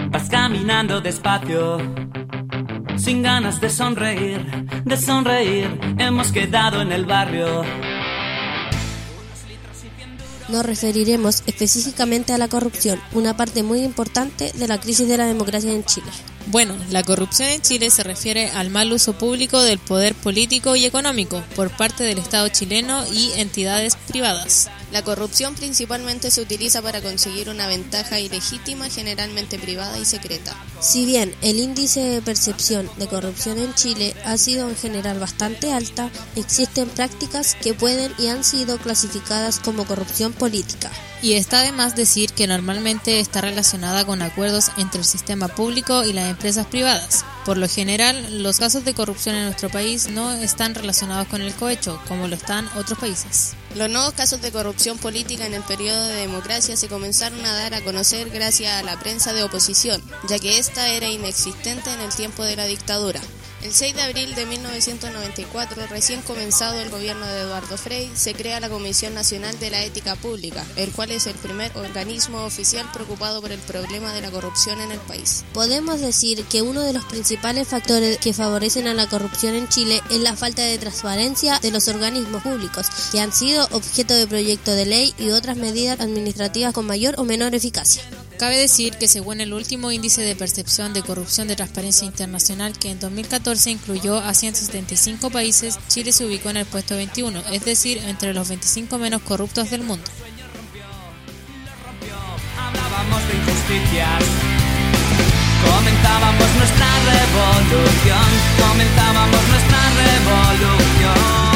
Vas caminando despacio, sin ganas de sonreír, hemos quedado en el barrio. Nos referiremos específicamente a la corrupción, una parte muy importante de la crisis de la democracia en Chile. Bueno, la corrupción en Chile se refiere al mal uso público del poder político y económico por parte del Estado chileno y entidades privadas. La corrupción principalmente se utiliza para conseguir una ventaja ilegítima, generalmente privada y secreta. Si bien el índice de percepción de corrupción en Chile ha sido en general bastante alta, existen prácticas que pueden y han sido clasificadas como corrupción política. Y está de más decir que normalmente está relacionada con acuerdos entre el sistema público y las empresas privadas. Por lo general, los casos de corrupción en nuestro país no están relacionados con el cohecho, como lo están otros países. Los nuevos casos de corrupción política en el periodo de democracia se comenzaron a dar a conocer gracias a la prensa de oposición, ya que esta era inexistente en el tiempo de la dictadura. El 6 de abril de 1994, recién comenzado el gobierno de Eduardo Frei, se crea la Comisión Nacional de la Ética Pública, el cual es el primer organismo oficial preocupado por el problema de la corrupción en el país. Podemos decir que uno de los principales factores que favorecen a la corrupción en Chile es la falta de transparencia de los organismos públicos, que han sido objeto de proyecto de ley y otras medidas administrativas con mayor o menor eficacia. Cabe decir que según el último índice de percepción de corrupción de Transparencia Internacional, que en 2014 incluyó a 175 países, Chile se ubicó en el puesto 21, es decir, entre los 25 menos corruptos del mundo. Hablábamos de injusticias, comentábamos nuestra revolución,